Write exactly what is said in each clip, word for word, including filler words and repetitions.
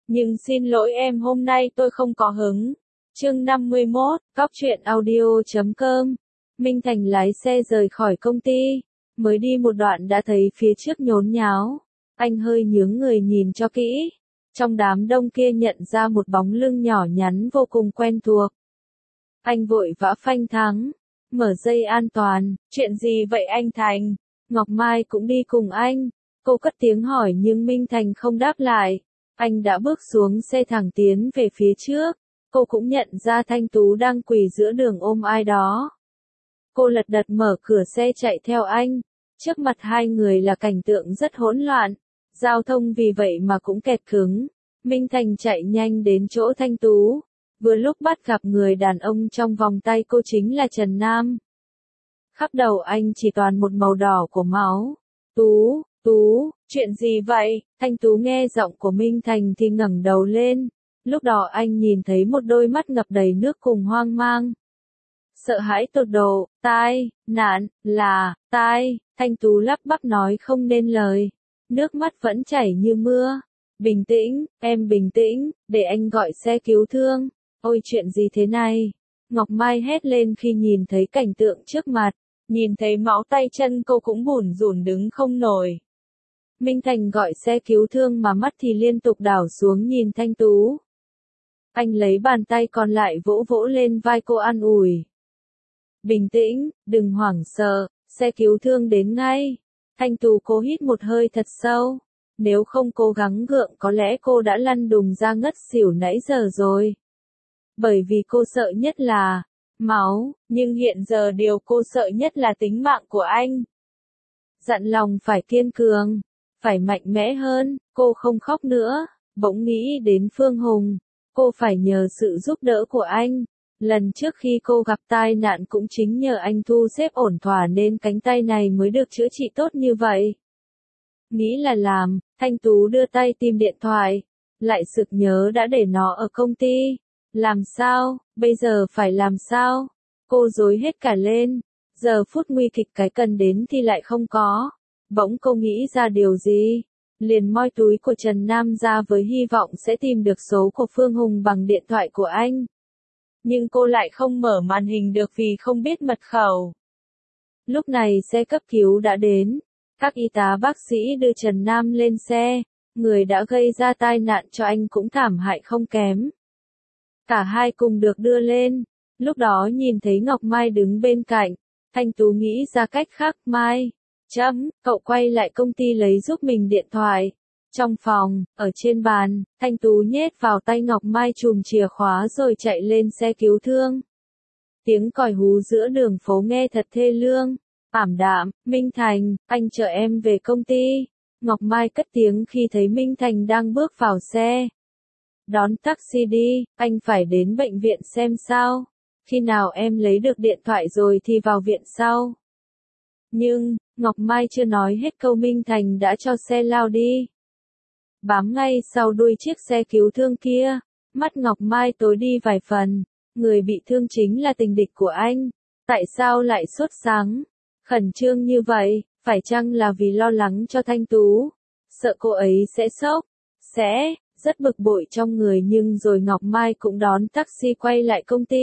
Nhưng xin lỗi em hôm nay tôi không có hứng. Chương năm mươi mốt, cóc truyện audio chấm com. Minh Thành lái xe rời khỏi công ty. Mới đi một đoạn đã thấy phía trước nhốn nháo. Anh hơi nhướng người nhìn cho kỹ. Trong đám đông kia nhận ra một bóng lưng nhỏ nhắn vô cùng quen thuộc. Anh vội vã phanh thắng. Mở dây an toàn. Chuyện gì vậy anh Thành? Ngọc Mai cũng đi cùng anh. Cô cất tiếng hỏi nhưng Minh Thành không đáp lại. Anh đã bước xuống xe thẳng tiến về phía trước. Cô cũng nhận ra Thanh Tú đang quỳ giữa đường ôm ai đó. Cô lật đật mở cửa xe chạy theo anh. Trước mặt hai người là cảnh tượng rất hỗn loạn. Giao thông vì vậy mà cũng kẹt cứng. Minh Thành chạy nhanh đến chỗ Thanh Tú. Vừa lúc bắt gặp người đàn ông trong vòng tay cô chính là Trần Nam. Khắp đầu anh chỉ toàn một màu đỏ của máu. Tú, Tú, chuyện gì vậy? Thanh Tú nghe giọng của Minh Thành thì ngẩng đầu lên. Lúc đó anh nhìn thấy một đôi mắt ngập đầy nước cùng hoang mang. Sợ hãi tột độ, tai, nạn, là, tai, Thanh Tú lắp bắp nói không nên lời. Nước mắt vẫn chảy như mưa. Bình tĩnh, em bình tĩnh, để anh gọi xe cứu thương. Ôi chuyện gì thế này? Ngọc Mai hét lên khi nhìn thấy cảnh tượng trước mặt. Nhìn thấy máu tay chân cô cũng bủn rủn đứng không nổi. Minh Thành gọi xe cứu thương mà mắt thì liên tục đảo xuống nhìn Thanh Tú. Anh lấy bàn tay còn lại vỗ vỗ lên vai cô an ủi. Bình tĩnh, đừng hoảng sợ, xe cứu thương đến ngay. Thanh Tú cố hít một hơi thật sâu. Nếu không cố gắng gượng có lẽ cô đã lăn đùng ra ngất xỉu nãy giờ rồi. Bởi vì cô sợ nhất là máu, nhưng hiện giờ điều cô sợ nhất là tính mạng của anh. Dặn lòng phải kiên cường, phải mạnh mẽ hơn, cô không khóc nữa, bỗng nghĩ đến Phương Hùng. Cô phải nhờ sự giúp đỡ của anh. Lần trước khi cô gặp tai nạn cũng chính nhờ anh thu xếp ổn thỏa nên cánh tay này mới được chữa trị tốt như vậy. Nghĩ là làm, Thanh Tú đưa tay tìm điện thoại. Lại sực nhớ đã để nó ở công ty. Làm sao, bây giờ phải làm sao? Cô rối hết cả lên. Giờ phút nguy kịch cái cần đến thì lại không có. Bỗng cô nghĩ ra điều gì? Liền moi túi của Trần Nam ra với hy vọng sẽ tìm được số của Phương Hùng bằng điện thoại của anh. Nhưng cô lại không mở màn hình được vì không biết mật khẩu. Lúc này xe cấp cứu đã đến. Các y tá bác sĩ đưa Trần Nam lên xe. Người đã gây ra tai nạn cho anh cũng thảm hại không kém. Cả hai cùng được đưa lên. Lúc đó nhìn thấy Ngọc Mai đứng bên cạnh. Thanh Tú nghĩ ra cách khác. Mai, chấm, cậu quay lại công ty lấy giúp mình điện thoại. Trong phòng, ở trên bàn, Thanh Tú nhét vào tay Ngọc Mai chùm chìa khóa rồi chạy lên xe cứu thương. Tiếng còi hú giữa đường phố nghe thật thê lương. Ảm đạm, Minh Thành, anh chở em về công ty. Ngọc Mai cất tiếng khi thấy Minh Thành đang bước vào xe. Đón taxi đi, anh phải đến bệnh viện xem sao. Khi nào em lấy được điện thoại rồi thì vào viện sau. Nhưng, Ngọc Mai chưa nói hết câu Minh Thành đã cho xe lao đi. Bám ngay sau đuôi chiếc xe cứu thương kia. Mắt Ngọc Mai tối đi vài phần. Người bị thương chính là tình địch của anh. Tại sao lại sốt sáng? Khẩn trương như vậy, phải chăng là vì lo lắng cho Thanh Tú? Sợ cô ấy sẽ sốc? Sẽ, rất bực bội trong người nhưng rồi Ngọc Mai cũng đón taxi quay lại công ty.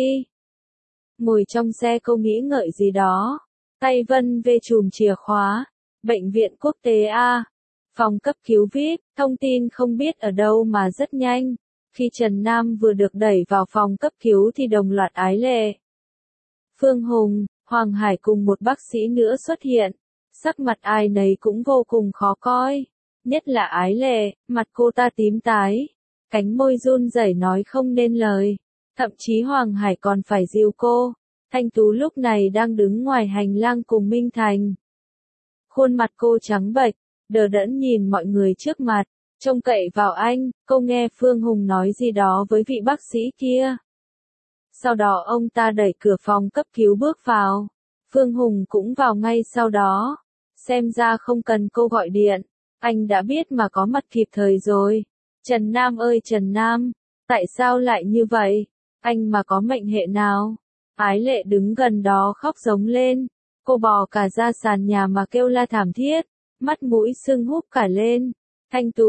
Ngồi trong xe cô nghĩ ngợi gì đó. Tay vân về chùm chìa khóa. Bệnh viện quốc tế A. Phòng cấp cứu vi ai pi, thông tin không biết ở đâu mà rất nhanh. Khi Trần Nam vừa được đẩy vào phòng cấp cứu thì đồng loạt ái lệ. Phương Hùng, Hoàng Hải cùng một bác sĩ nữa xuất hiện. Sắc mặt ai nấy cũng vô cùng khó coi. Nhất là ái lệ, mặt cô ta tím tái. Cánh môi run rẩy nói không nên lời. Thậm chí Hoàng Hải còn phải dìu cô. Thanh Tú lúc này đang đứng ngoài hành lang cùng Minh Thành. Khuôn mặt cô trắng bệch, đờ đẫn nhìn mọi người trước mặt. Trông cậy vào anh, cô nghe Phương Hùng nói gì đó với vị bác sĩ kia. Sau đó ông ta đẩy cửa phòng cấp cứu bước vào. Phương Hùng cũng vào ngay sau đó. Xem ra không cần cô gọi điện. Anh đã biết mà có mặt kịp thời rồi. Trần Nam ơi Trần Nam, tại sao lại như vậy? Anh mà có mệnh hệ nào? Ái lệ đứng gần đó khóc giống lên. Cô bò cả ra sàn nhà mà kêu la thảm thiết. Mắt mũi sưng húp cả lên. Thanh Tú,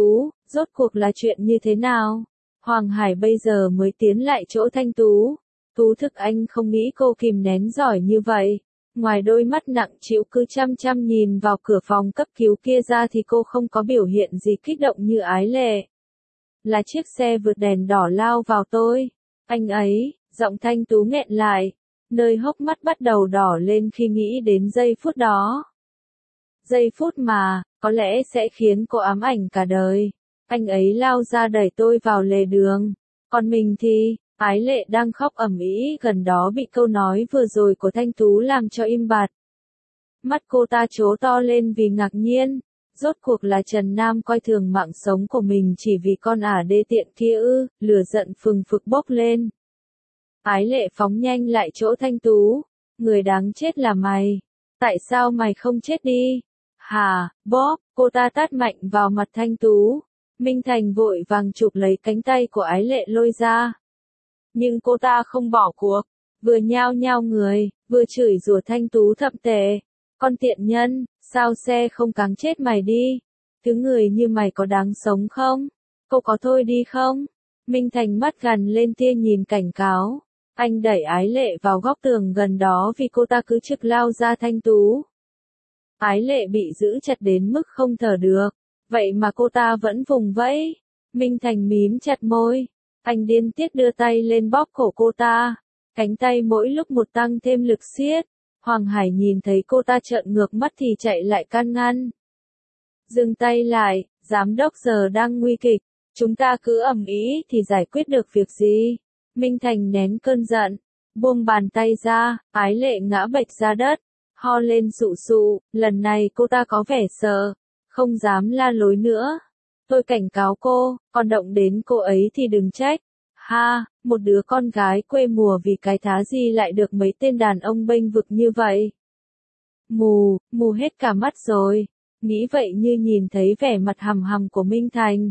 Rốt cuộc là chuyện như thế nào? Hoàng Hải bây giờ mới tiến lại chỗ Thanh Tú. Tú Thực Anh không nghĩ cô kìm nén giỏi như vậy. Ngoài đôi mắt nặng trĩu cứ chăm chăm nhìn vào cửa phòng cấp cứu kia ra thì cô không có biểu hiện gì kích động như Ái Lệ. Là chiếc xe vượt đèn đỏ lao vào tôi. Anh ấy, giọng Thanh Tú nghẹn lại. Nơi hốc mắt bắt đầu đỏ lên khi nghĩ đến giây phút đó. Giây phút mà, có lẽ sẽ khiến cô ám ảnh cả đời. Anh ấy lao ra đẩy tôi vào lề đường. Còn mình thì, Ái Lệ đang khóc ầm ĩ gần đó bị câu nói vừa rồi của Thanh Tú làm cho im bặt. Mắt cô ta trố to lên vì ngạc nhiên. Rốt cuộc là Trần Nam coi thường mạng sống của mình chỉ vì con ả đê tiện kia ư, lửa giận phừng phực bốc lên. Ái Lệ phóng nhanh lại chỗ Thanh Tú. Người đáng chết là mày. Tại sao mày không chết đi? Hà, bóp, cô ta tát mạnh vào mặt Thanh Tú. Minh Thành vội vàng chụp lấy cánh tay của Ái Lệ lôi ra. Nhưng cô ta không bỏ cuộc. Vừa nhao nhao người, vừa chửi rủa Thanh Tú thậm tệ. Con tiện nhân, sao xe không cáng chết mày đi? Thứ người như mày có đáng sống không? Cô có thôi đi không? Minh Thành mắt gằn lên tia nhìn cảnh cáo. Anh đẩy Ái Lệ vào góc tường gần đó vì cô ta cứ trực lao ra Thanh Tú. Ái Lệ bị giữ chặt đến mức không thở được. Vậy mà cô ta vẫn vùng vẫy. Minh Thành mím chặt môi. Anh điên tiết đưa tay lên bóp cổ cô ta. Cánh tay mỗi lúc một tăng thêm lực siết. Hoàng Hải nhìn thấy cô ta trợn ngược mắt thì chạy lại can ngăn. Dừng tay lại, giám đốc giờ đang nguy kịch. Chúng ta cứ ầm ĩ thì giải quyết được việc gì? Minh Thành nén cơn giận. Buông bàn tay ra, Ái Lệ ngã bệch ra đất. Ho lên sụ sụ, lần này cô ta có vẻ sợ. Không dám la lối nữa. Tôi cảnh cáo cô, còn động đến cô ấy thì đừng trách. Ha, một đứa con gái quê mùa vì cái thá gì lại được mấy tên đàn ông bênh vực như vậy. Mù, mù hết cả mắt rồi. Nghĩ vậy như nhìn thấy vẻ mặt hầm hầm của Minh Thành.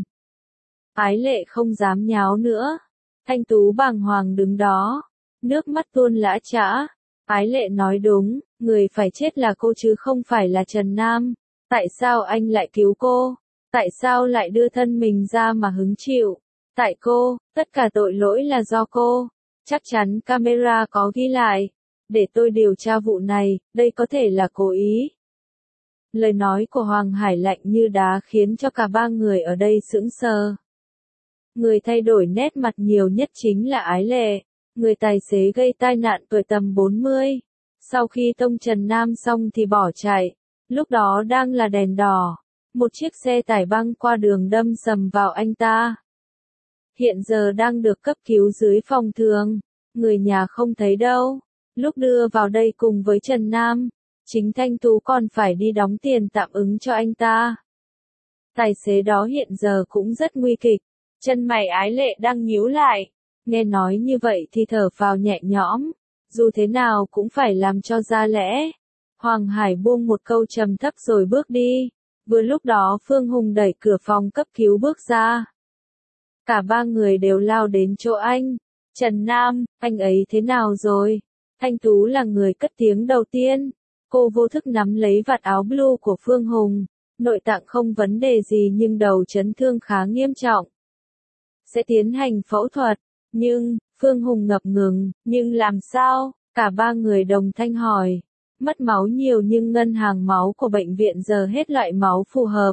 Ái Lệ không dám nháo nữa. Thanh Tú bàng hoàng đứng đó. Nước mắt tuôn lã chã. Ái Lệ nói đúng, người phải chết là cô chứ không phải là Trần Nam. Tại sao anh lại cứu cô? Tại sao lại đưa thân mình ra mà hứng chịu? Tại cô, tất cả tội lỗi là do cô. Chắc chắn camera có ghi lại. Để tôi điều tra vụ này, đây có thể là cố ý. Lời nói của Hoàng Hải lạnh như đá khiến cho cả ba người ở đây sững sờ. Người thay đổi nét mặt nhiều nhất chính là Ái Lệ. Người tài xế gây tai nạn tuổi tầm bốn mươi. Sau khi tông Trần Nam xong thì bỏ chạy. Lúc đó đang là đèn đỏ. Một chiếc xe tải băng qua đường đâm sầm vào anh ta. Hiện giờ đang được cấp cứu dưới phòng thường. Người nhà không thấy đâu. Lúc đưa vào đây cùng với Trần Nam, chính Thanh Tú còn phải đi đóng tiền tạm ứng cho anh ta. Tài xế đó hiện giờ cũng rất nguy kịch. Chân mày Ái Lệ đang nhíu lại. Nghe nói như vậy thì thở phào nhẹ nhõm. Dù thế nào cũng phải làm cho ra lẽ. Hoàng Hải buông một câu trầm thấp rồi bước đi. Vừa lúc đó Phương Hùng đẩy cửa phòng cấp cứu bước ra. Cả ba người đều lao đến chỗ anh. Trần Nam, anh ấy thế nào rồi? Thanh Tú là người cất tiếng đầu tiên. Cô vô thức nắm lấy vạt áo blue của Phương Hùng. Nội tạng không vấn đề gì nhưng đầu chấn thương khá nghiêm trọng. Sẽ tiến hành phẫu thuật. Nhưng, Phương Hùng ngập ngừng, nhưng làm sao? Cả ba người đồng thanh hỏi. Mất máu nhiều nhưng ngân hàng máu của bệnh viện giờ hết loại máu phù hợp.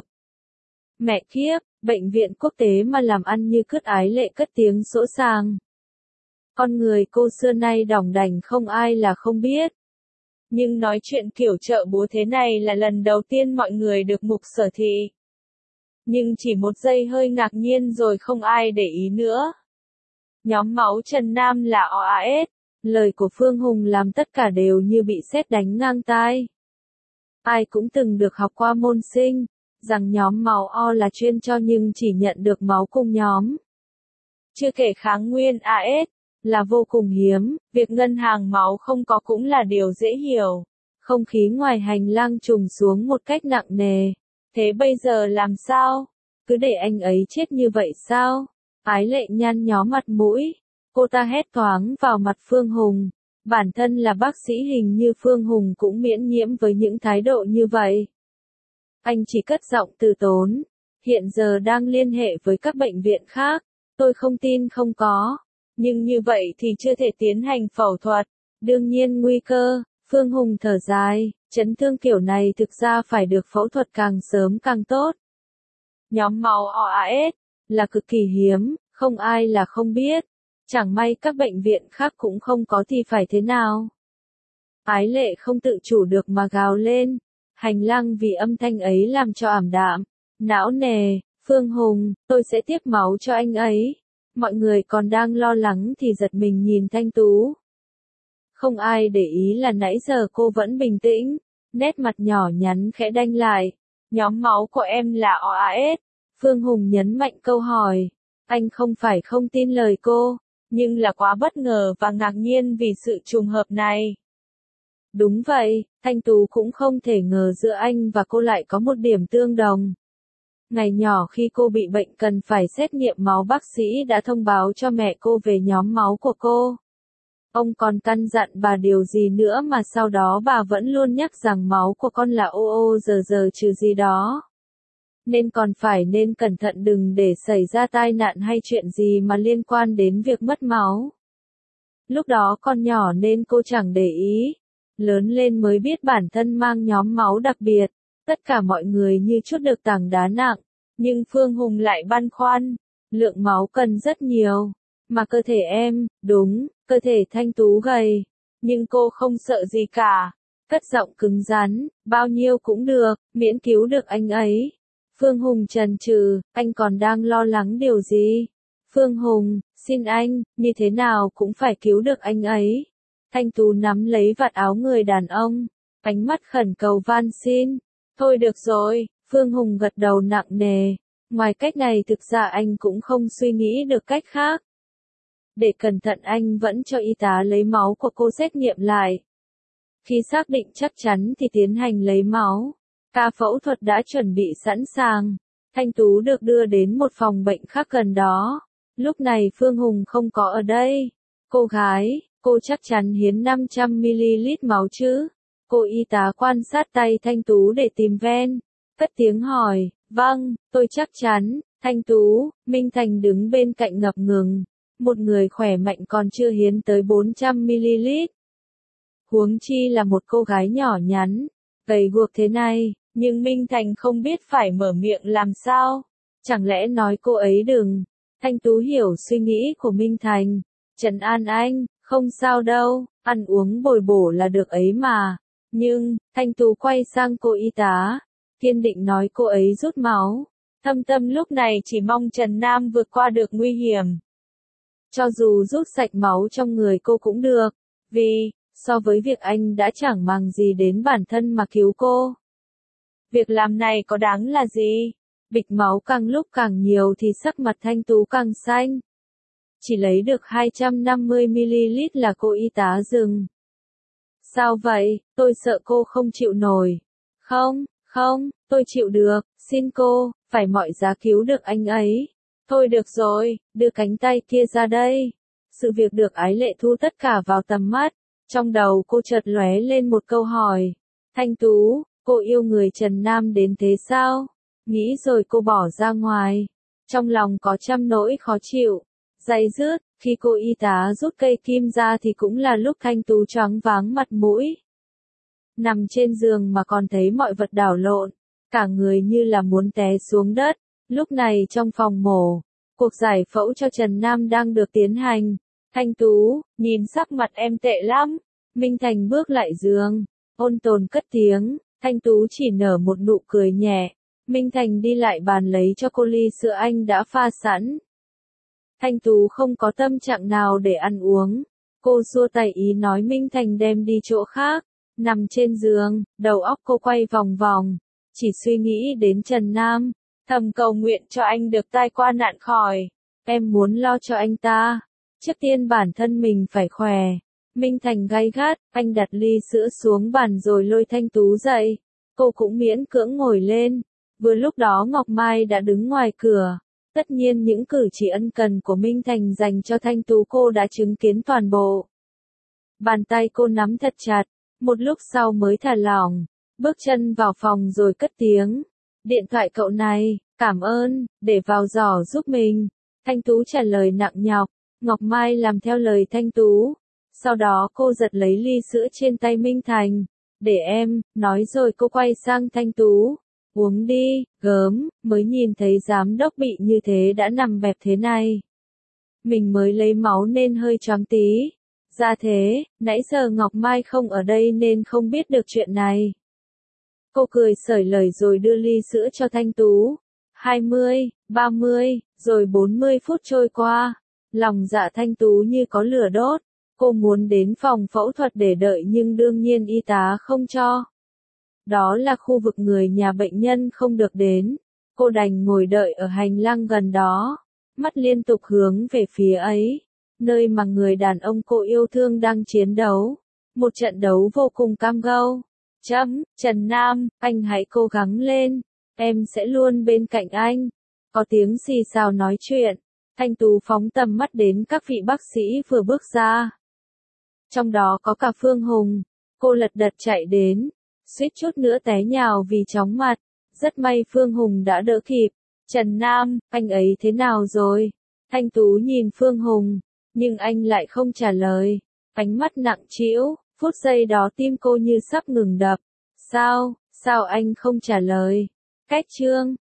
Mẹ kiếp, bệnh viện quốc tế mà làm ăn như cứt. Ái Lệ cất tiếng sỗ sàng. Con người cô xưa nay đỏng đảnh không ai là không biết. Nhưng nói chuyện kiểu chợ búa thế này là lần đầu tiên mọi người được mục sở thị. Nhưng chỉ một giây hơi ngạc nhiên rồi không ai để ý nữa. Nhóm máu Trần Nam là o a ét. Lời của Phương Hùng làm tất cả đều như bị sét đánh ngang tai. Ai cũng từng được học qua môn sinh, rằng nhóm máu O là chuyên cho nhưng chỉ nhận được máu cùng nhóm. Chưa kể kháng nguyên a ét, là vô cùng hiếm, việc ngân hàng máu không có cũng là điều dễ hiểu. Không khí ngoài hành lang trùng xuống một cách nặng nề. Thế bây giờ làm sao? Cứ để anh ấy chết như vậy sao? Ái Lệ nhăn nhó mặt mũi. Cô ta hét thoáng vào mặt Phương Hùng. Bản thân là bác sĩ hình như Phương Hùng cũng miễn nhiễm với những thái độ như vậy. Anh chỉ cất giọng từ tốn. Hiện giờ đang liên hệ với các bệnh viện khác, tôi không tin không có. Nhưng như vậy thì chưa thể tiến hành phẫu thuật. Đương nhiên nguy cơ, Phương Hùng thở dài, chấn thương kiểu này thực ra phải được phẫu thuật càng sớm càng tốt. Nhóm máu o a ét là cực kỳ hiếm, không ai là không biết. Chẳng may các bệnh viện khác cũng không có thì phải thế nào? Ái Lệ không tự chủ được mà gào lên. Hành lang vì âm thanh ấy làm cho ảm đạm, não nề. Phương Hùng, tôi sẽ tiếp máu cho anh ấy. Mọi người còn đang lo lắng thì giật mình nhìn Thanh Tú. Không ai để ý là nãy giờ cô vẫn bình tĩnh, nét mặt nhỏ nhắn khẽ đanh lại. Nhóm máu của em là o a ét. Phương Hùng nhấn mạnh câu hỏi. Anh không phải không tin lời cô, nhưng là quá bất ngờ và ngạc nhiên vì sự trùng hợp này. Đúng vậy, Thanh Tú cũng không thể ngờ giữa anh và cô lại có một điểm tương đồng. Ngày nhỏ khi cô bị bệnh cần phải xét nghiệm máu, bác sĩ đã thông báo cho mẹ cô về nhóm máu của cô. Ông còn căn dặn bà điều gì nữa mà sau đó bà vẫn luôn nhắc rằng máu của con là ô ô giờ giờ trừ gì đó. Nên còn phải nên cẩn thận đừng để xảy ra tai nạn hay chuyện gì mà liên quan đến việc mất máu. Lúc đó con nhỏ nên cô chẳng để ý. Lớn lên mới biết bản thân mang nhóm máu đặc biệt. Tất cả mọi người như trút được tảng đá nặng. Nhưng Phương Hùng lại băn khoăn. Lượng máu cần rất nhiều. Mà cơ thể em, đúng, cơ thể Thanh Tú gầy. Nhưng cô không sợ gì cả. Cất giọng cứng rắn, bao nhiêu cũng được, miễn cứu được anh ấy. Phương Hùng chần chừ, anh còn đang lo lắng điều gì? Phương Hùng, xin anh, như thế nào cũng phải cứu được anh ấy. Thanh Tú nắm lấy vạt áo người đàn ông, ánh mắt khẩn cầu van xin. Thôi được rồi, Phương Hùng gật đầu nặng nề. Ngoài cách này thực ra anh cũng không suy nghĩ được cách khác. Để cẩn thận anh vẫn cho y tá lấy máu của cô xét nghiệm lại. Khi xác định chắc chắn thì tiến hành lấy máu. Ca phẫu thuật đã chuẩn bị sẵn sàng. Thanh Tú được đưa đến một phòng bệnh khác gần đó. Lúc này Phương Hùng không có ở đây. Cô gái, cô chắc chắn hiến năm trăm mi li lít máu chứ? Cô y tá quan sát tay Thanh Tú để tìm ven. Cất tiếng hỏi, vâng, tôi chắc chắn. Thanh Tú, Minh Thành đứng bên cạnh ngập ngừng. Một người khỏe mạnh còn chưa hiến tới bốn trăm mi li lít. Huống chi là một cô gái nhỏ nhắn, gầy guộc thế này, nhưng Minh Thành không biết phải mở miệng làm sao. Chẳng lẽ nói cô ấy đừng. Thanh Tú hiểu suy nghĩ của Minh Thành. Trấn an anh, không sao đâu, ăn uống bồi bổ là được ấy mà. Nhưng, Thanh Tú quay sang cô y tá, kiên định nói cô ấy rút máu. Thâm Tâm lúc này chỉ mong Trần Nam vượt qua được nguy hiểm. Cho dù rút sạch máu trong người cô cũng được, vì, so với việc anh đã chẳng màng gì đến bản thân mà cứu cô. Việc làm này có đáng là gì? Bịch máu càng lúc càng nhiều thì sắc mặt Thanh Tú càng xanh. Chỉ lấy được hai trăm năm mươi mi li lít là cô y tá dừng. Sao vậy, tôi sợ cô không chịu nổi. Không, không, tôi chịu được, xin cô, phải mọi giá cứu được anh ấy. Thôi được rồi, đưa cánh tay kia ra đây. Sự việc được Ái Lệ thu tất cả vào tầm mắt. Trong đầu cô chợt lóe lên một câu hỏi. Thanh Tú, cô yêu người Trần Nam đến thế sao? Nghĩ rồi cô bỏ ra ngoài. Trong lòng có trăm nỗi khó chịu. Day dứt, khi cô y tá rút cây kim ra thì cũng là lúc Thanh Tú choáng váng mặt mũi. Nằm trên giường mà còn thấy mọi vật đảo lộn. Cả người như là muốn té xuống đất. Lúc này trong phòng mổ, cuộc giải phẫu cho Trần Nam đang được tiến hành. Thanh Tú, nhìn sắc mặt em tệ lắm. Minh Thành bước lại giường, ôn tồn cất tiếng. Thanh Tú chỉ nở một nụ cười nhẹ. Minh Thành đi lại bàn lấy cho cô ly sữa anh đã pha sẵn. Thanh Tú không có tâm trạng nào để ăn uống. Cô xua tay ý nói Minh Thành đem đi chỗ khác. Nằm trên giường, đầu óc cô quay vòng vòng. Chỉ suy nghĩ đến Trần Nam. Thầm cầu nguyện cho anh được tai qua nạn khỏi. Em muốn lo cho anh ta. Trước tiên bản thân mình phải khỏe. Minh Thành gay gắt, anh đặt ly sữa xuống bàn rồi lôi Thanh Tú dậy. Cô cũng miễn cưỡng ngồi lên. Vừa lúc đó Ngọc Mai đã đứng ngoài cửa. Tất nhiên những cử chỉ ân cần của Minh Thành dành cho Thanh Tú cô đã chứng kiến toàn bộ. Bàn tay cô nắm thật chặt, một lúc sau mới thả lỏng. Bước chân vào phòng rồi cất tiếng. Điện thoại cậu này, Cảm ơn, để vào giỏ giúp mình. Thanh Tú trả lời nặng nhọc. Ngọc Mai làm theo lời Thanh Tú. Sau đó cô giật lấy ly sữa trên tay Minh Thành. Để em, nói rồi cô quay sang Thanh Tú. Uống đi, gớm, mới nhìn thấy giám đốc bị như thế đã nằm bẹp thế này. Mình mới lấy máu nên hơi choáng tí. Ra thế, nãy giờ Ngọc Mai không ở đây nên không biết được chuyện này. Cô cười sởi lời rồi đưa ly sữa cho Thanh Tú. hai mươi, ba mươi, rồi bốn mươi phút trôi qua. Lòng dạ Thanh Tú như có lửa đốt. Cô muốn đến phòng phẫu thuật để đợi nhưng đương nhiên y tá không cho. Đó là khu vực người nhà bệnh nhân không được đến. Cô đành ngồi đợi ở hành lang gần đó. Mắt liên tục hướng về phía ấy. Nơi mà người đàn ông cô yêu thương đang chiến đấu. Một trận đấu vô cùng cam go. Chấm, Trần Nam, anh hãy cố gắng lên. Em sẽ luôn bên cạnh anh. Có tiếng xì xào nói chuyện. Thanh Tú phóng tầm mắt đến các vị bác sĩ vừa bước ra. Trong đó có cả Phương Hùng. Cô lật đật chạy đến. Suýt chút nữa té nhào vì chóng mặt. Rất may Phương Hùng đã đỡ kịp. Trần Nam, anh ấy thế nào rồi? Thanh Tú nhìn Phương Hùng. Nhưng anh lại không trả lời. Ánh mắt nặng trĩu. Phút giây đó tim cô như sắp ngừng đập. Sao, sao anh không trả lời? Cách chương